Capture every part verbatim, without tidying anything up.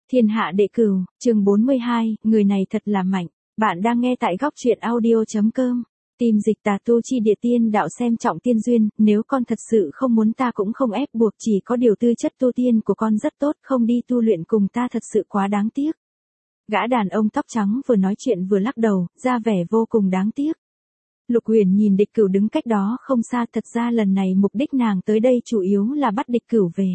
Thiên hạ đệ cửu, chương bốn mươi hai, người này thật là mạnh. Bạn đang nghe tại góc truyện audio.com. Tìm dịch tà tu chi địa tiên đạo xem trọng tiên duyên, nếu con thật sự không muốn ta cũng không ép buộc, chỉ có điều tư chất tu tiên của con rất tốt, không đi tu luyện cùng ta thật sự quá đáng tiếc. Gã đàn ông tóc trắng vừa nói chuyện vừa lắc đầu, ra vẻ vô cùng đáng tiếc. Lục Huyền nhìn địch cửu đứng cách đó không xa, thật ra lần này mục đích nàng tới đây chủ yếu là bắt địch cửu về.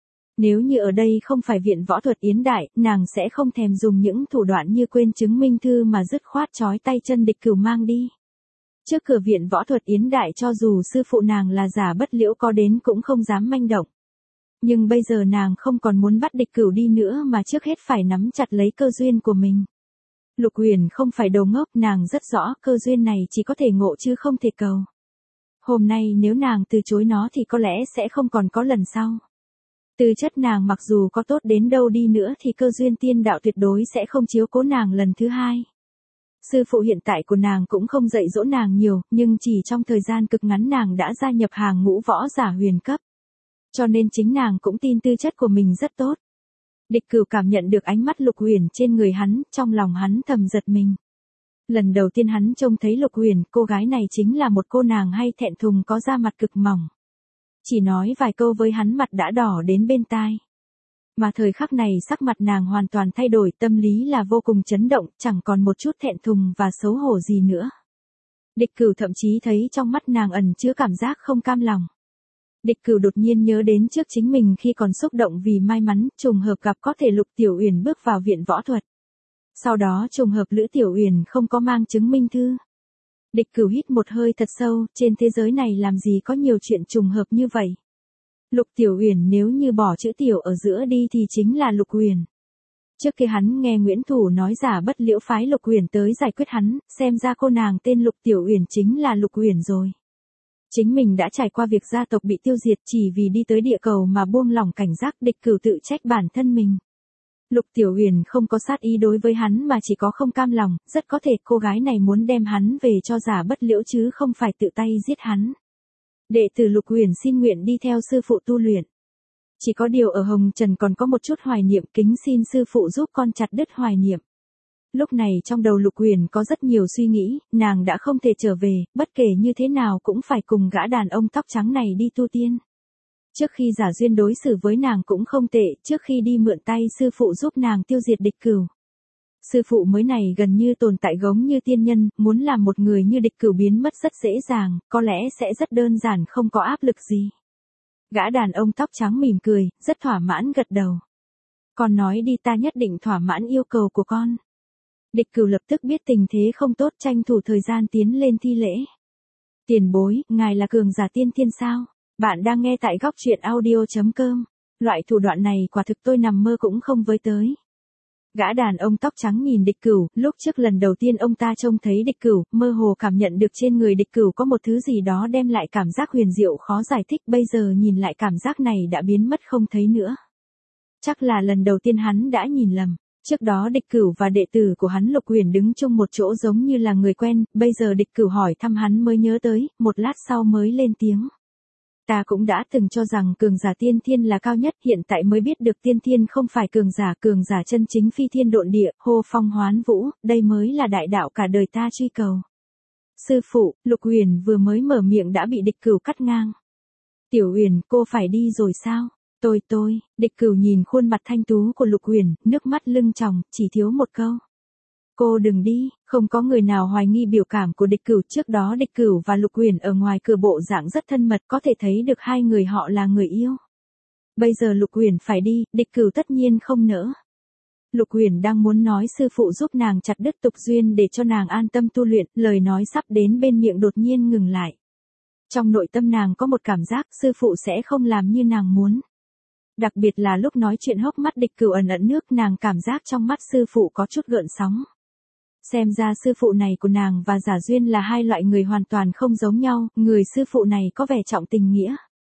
Nếu như ở đây không phải viện võ thuật Yến Đại, nàng sẽ không thèm dùng những thủ đoạn như quên chứng minh thư mà dứt khoát trói tay chân địch cửu mang đi. Trước cửa viện võ thuật Yến Đại cho dù sư phụ nàng là Giả Bất Liễu có đến cũng không dám manh động. Nhưng bây giờ nàng không còn muốn bắt địch cửu đi nữa mà trước hết phải nắm chặt lấy cơ duyên của mình. Lục Huyền không phải đồ ngốc, nàng rất rõ cơ duyên này chỉ có thể ngộ chứ không thể cầu. Hôm nay nếu nàng từ chối nó thì có lẽ sẽ không còn có lần sau. Tư chất nàng mặc dù có tốt đến đâu đi nữa thì cơ duyên tiên đạo tuyệt đối sẽ không chiếu cố nàng lần thứ hai. Sư phụ hiện tại của nàng cũng không dạy dỗ nàng nhiều, nhưng chỉ trong thời gian cực ngắn nàng đã gia nhập hàng ngũ võ giả huyền cấp. Cho nên chính nàng cũng tin tư chất của mình rất tốt. Địch Cửu cảm nhận được ánh mắt Lục Huyền trên người hắn, trong lòng hắn thầm giật mình. Lần đầu tiên hắn trông thấy Lục Huyền, cô gái này chính là một cô nàng hay thẹn thùng có da mặt cực mỏng. Chỉ nói vài câu với hắn mặt đã đỏ đến bên tai. Mà thời khắc này sắc mặt nàng hoàn toàn thay đổi, tâm lý là vô cùng chấn động, chẳng còn một chút thẹn thùng và xấu hổ gì nữa. Địch Cửu thậm chí thấy trong mắt nàng ẩn chứa cảm giác không cam lòng. Địch Cửu đột nhiên nhớ đến trước chính mình khi còn xúc động vì may mắn, trùng hợp gặp có thể Lục Tiểu Uyển bước vào viện võ thuật. Sau đó trùng hợp Lữ Tiểu Uyển không có mang chứng minh thư. Địch Cửu hít một hơi thật sâu, trên thế giới này làm gì có nhiều chuyện trùng hợp như vậy. Lục Tiểu Uyển nếu như bỏ chữ tiểu ở giữa đi thì chính là Lục Huyền. Trước kia hắn nghe Nguyễn Thủ nói Giả Bất Liễu phái Lục Huyền tới giải quyết hắn, xem ra cô nàng tên Lục Tiểu Uyển chính là Lục Huyền rồi. Chính mình đã trải qua việc gia tộc bị tiêu diệt chỉ vì đi tới địa cầu mà buông lỏng cảnh giác. Địch Cửu tự trách bản thân mình. Lục Tiểu Huyền không có sát ý đối với hắn mà chỉ có không cam lòng, rất có thể cô gái này muốn đem hắn về cho Giả Bất Liễu chứ không phải tự tay giết hắn. Đệ tử Lục Huyền xin nguyện đi theo sư phụ tu luyện. Chỉ có điều ở Hồng Trần còn có một chút hoài niệm, kính xin sư phụ giúp con chặt đứt hoài niệm. Lúc này trong đầu Lục Huyền có rất nhiều suy nghĩ, nàng đã không thể trở về, bất kể như thế nào cũng phải cùng gã đàn ông tóc trắng này đi tu tiên. Trước khi Giả Duyên đối xử với nàng cũng không tệ, trước khi đi mượn tay sư phụ giúp nàng tiêu diệt địch cửu. Sư phụ mới này gần như tồn tại giống như tiên nhân, muốn làm một người như địch cửu biến mất rất dễ dàng, có lẽ sẽ rất đơn giản không có áp lực gì. Gã đàn ông tóc trắng mỉm cười, rất thỏa mãn gật đầu. Con nói đi, ta nhất định thỏa mãn yêu cầu của con. Địch Cửu lập tức biết tình thế không tốt, tranh thủ thời gian tiến lên thi lễ. Tiền bối, ngài là cường giả tiên thiên sao? Bạn đang nghe tại góc truyện audio.com. Loại thủ đoạn này quả thực tôi nằm mơ cũng không với tới. Gã đàn ông tóc trắng nhìn Địch Cửu, lúc trước lần đầu tiên ông ta trông thấy Địch Cửu, mơ hồ cảm nhận được trên người Địch Cửu có một thứ gì đó đem lại cảm giác huyền diệu khó giải thích, bây giờ nhìn lại cảm giác này đã biến mất không thấy nữa. Chắc là lần đầu tiên hắn đã nhìn lầm. Trước đó Địch Cửu và đệ tử của hắn Lục Huyền đứng chung một chỗ giống như là người quen, bây giờ Địch Cửu hỏi thăm hắn mới nhớ tới, một lát sau mới lên tiếng. Ta cũng đã từng cho rằng cường giả tiên thiên là cao nhất, hiện tại mới biết được tiên thiên không phải cường giả, cường giả chân chính phi thiên độn địa, hô phong hoán vũ, đây mới là đại đạo cả đời ta truy cầu. Sư phụ, Lục Huyền vừa mới mở miệng đã bị Địch Cửu cắt ngang. Tiểu Huyền, cô phải đi rồi sao? Tôi tôi, Địch Cửu nhìn khuôn mặt thanh tú của Lục Huyền, nước mắt lưng tròng, chỉ thiếu một câu. Cô đừng đi, không có người nào hoài nghi biểu cảm của Địch Cửu, trước đó Địch Cửu và Lục Huyền ở ngoài cửa bộ dạng rất thân mật, có thể thấy được hai người họ là người yêu. Bây giờ Lục Huyền phải đi, Địch Cửu tất nhiên không nỡ. Lục Huyền đang muốn nói sư phụ giúp nàng chặt đứt tục duyên để cho nàng an tâm tu luyện, lời nói sắp đến bên miệng đột nhiên ngừng lại. Trong nội tâm nàng có một cảm giác sư phụ sẽ không làm như nàng muốn. Đặc biệt là lúc nói chuyện hốc mắt Địch Cửu ẩn ẩn nước, nàng cảm giác trong mắt sư phụ có chút gợn sóng. Xem ra sư phụ này của nàng và Giả Duyên là hai loại người hoàn toàn không giống nhau, người sư phụ này có vẻ trọng tình nghĩa.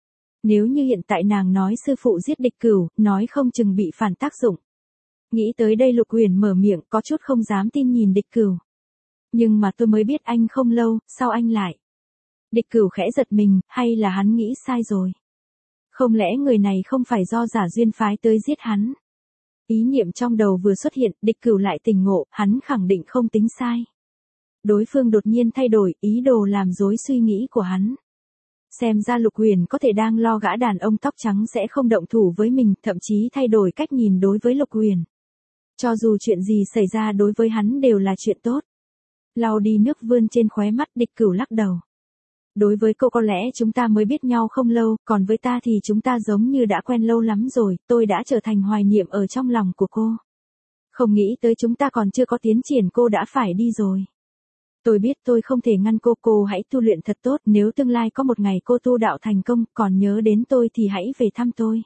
Nếu như hiện tại nàng nói sư phụ giết Địch Cửu, nói không chừng bị phản tác dụng. Nghĩ tới đây Lục Huyền mở miệng, có chút không dám tin nhìn Địch Cửu. Nhưng mà tôi mới biết anh không lâu, sao anh lại? Địch Cửu khẽ giật mình, hay là hắn nghĩ sai rồi? Không lẽ người này không phải do Giả Duyên phái tới giết hắn? Ý niệm trong đầu vừa xuất hiện, Địch Cửu lại tỉnh ngộ, hắn khẳng định không tính sai. Đối phương đột nhiên thay đổi, ý đồ làm rối suy nghĩ của hắn. Xem ra Lục Huyền có thể đang lo gã đàn ông tóc trắng sẽ không động thủ với mình, thậm chí thay đổi cách nhìn đối với Lục Huyền. Cho dù chuyện gì xảy ra đối với hắn đều là chuyện tốt. Lau đi nước vươn trên khóe mắt, Địch Cửu lắc đầu. Đối với cô có lẽ chúng ta mới biết nhau không lâu, còn với ta thì chúng ta giống như đã quen lâu lắm rồi, tôi đã trở thành hoài niệm ở trong lòng của cô. Không nghĩ tới chúng ta còn chưa có tiến triển cô đã phải đi rồi. Tôi biết tôi không thể ngăn cô, cô hãy tu luyện thật tốt, nếu tương lai có một ngày cô tu đạo thành công, còn nhớ đến tôi thì hãy về thăm tôi.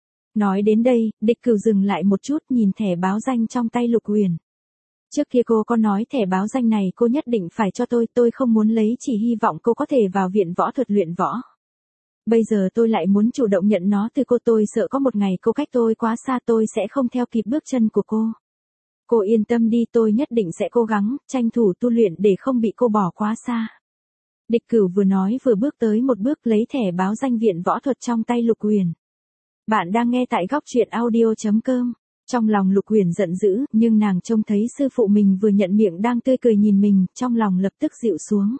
Nói đến đây, Địch Cửu dừng lại một chút nhìn thẻ báo danh trong tay Lục Huyền. Trước kia cô có nói thẻ báo danh này cô nhất định phải cho tôi, tôi không muốn lấy, chỉ hy vọng cô có thể vào viện võ thuật luyện võ. Bây giờ tôi lại muốn chủ động nhận nó từ cô, tôi sợ có một ngày cô cách tôi quá xa tôi sẽ không theo kịp bước chân của cô. Cô yên tâm đi, tôi nhất định sẽ cố gắng, tranh thủ tu luyện để không bị cô bỏ quá xa. Địch Cửu vừa nói vừa bước tới một bước lấy thẻ báo danh viện võ thuật trong tay Lục Huyền. Bạn đang nghe tại góc truyện audio chấm com. Trong lòng Lục Huyền giận dữ, nhưng nàng trông thấy sư phụ mình vừa nhận miệng đang tươi cười nhìn mình, trong lòng lập tức dịu xuống.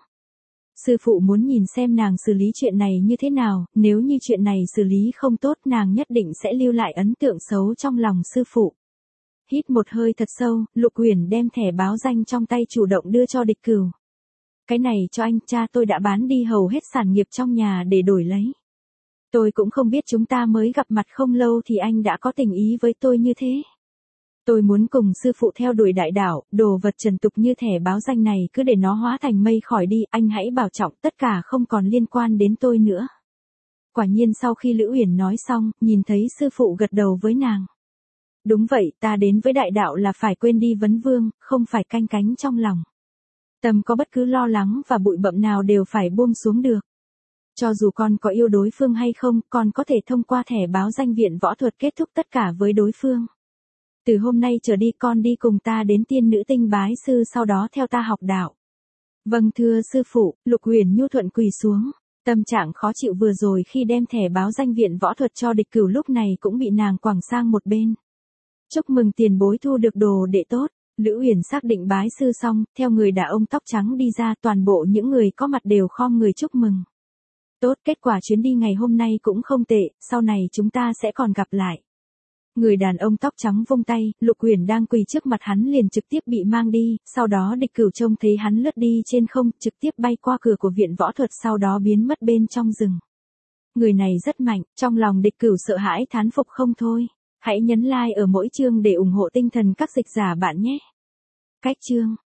Sư phụ muốn nhìn xem nàng xử lý chuyện này như thế nào, nếu như chuyện này xử lý không tốt nàng nhất định sẽ lưu lại ấn tượng xấu trong lòng sư phụ. Hít một hơi thật sâu, Lục Huyền đem thẻ báo danh trong tay chủ động đưa cho Địch Cửu. Cái này cho anh, cha tôi đã bán đi hầu hết sản nghiệp trong nhà để đổi lấy. Tôi cũng không biết chúng ta mới gặp mặt không lâu thì anh đã có tình ý với tôi như thế. Tôi muốn cùng sư phụ theo đuổi đại đạo, đồ vật trần tục như thẻ báo danh này cứ để nó hóa thành mây khỏi đi, anh hãy bảo trọng, tất cả không còn liên quan đến tôi nữa. Quả nhiên sau khi Lữ Uyển nói xong, nhìn thấy sư phụ gật đầu với nàng. Đúng vậy, ta đến với đại đạo là phải quên đi vấn vương, không phải canh cánh trong lòng. Tâm có bất cứ lo lắng và bụi bặm nào đều phải buông xuống được. Cho dù con có yêu đối phương hay không, con có thể thông qua thẻ báo danh viện võ thuật kết thúc tất cả với đối phương. Từ hôm nay trở đi con đi cùng ta đến tiên nữ tinh bái sư, sau đó theo ta học đạo. Vâng thưa sư phụ, Lục Huyền nhu thuận quỳ xuống. Tâm trạng khó chịu vừa rồi khi đem thẻ báo danh viện võ thuật cho Địch Cửu lúc này cũng bị nàng quẳng sang một bên. Chúc mừng tiền bối thu được đồ đệ tốt. Lữ Uyển xác định bái sư xong, theo người đàn ông tóc trắng đi ra, toàn bộ những người có mặt đều khom người chúc mừng. Tốt, kết quả chuyến đi ngày hôm nay cũng không tệ, sau này chúng ta sẽ còn gặp lại. Người đàn ông tóc trắng vung tay, Lục Huyền đang quỳ trước mặt hắn liền trực tiếp bị mang đi, sau đó Địch Cửu trông thấy hắn lướt đi trên không, trực tiếp bay qua cửa của viện võ thuật, sau đó biến mất bên trong rừng. Người này rất mạnh, trong lòng Địch Cửu sợ hãi thán phục không thôi. Hãy nhấn like ở mỗi chương để ủng hộ tinh thần các dịch giả bạn nhé. Cách chương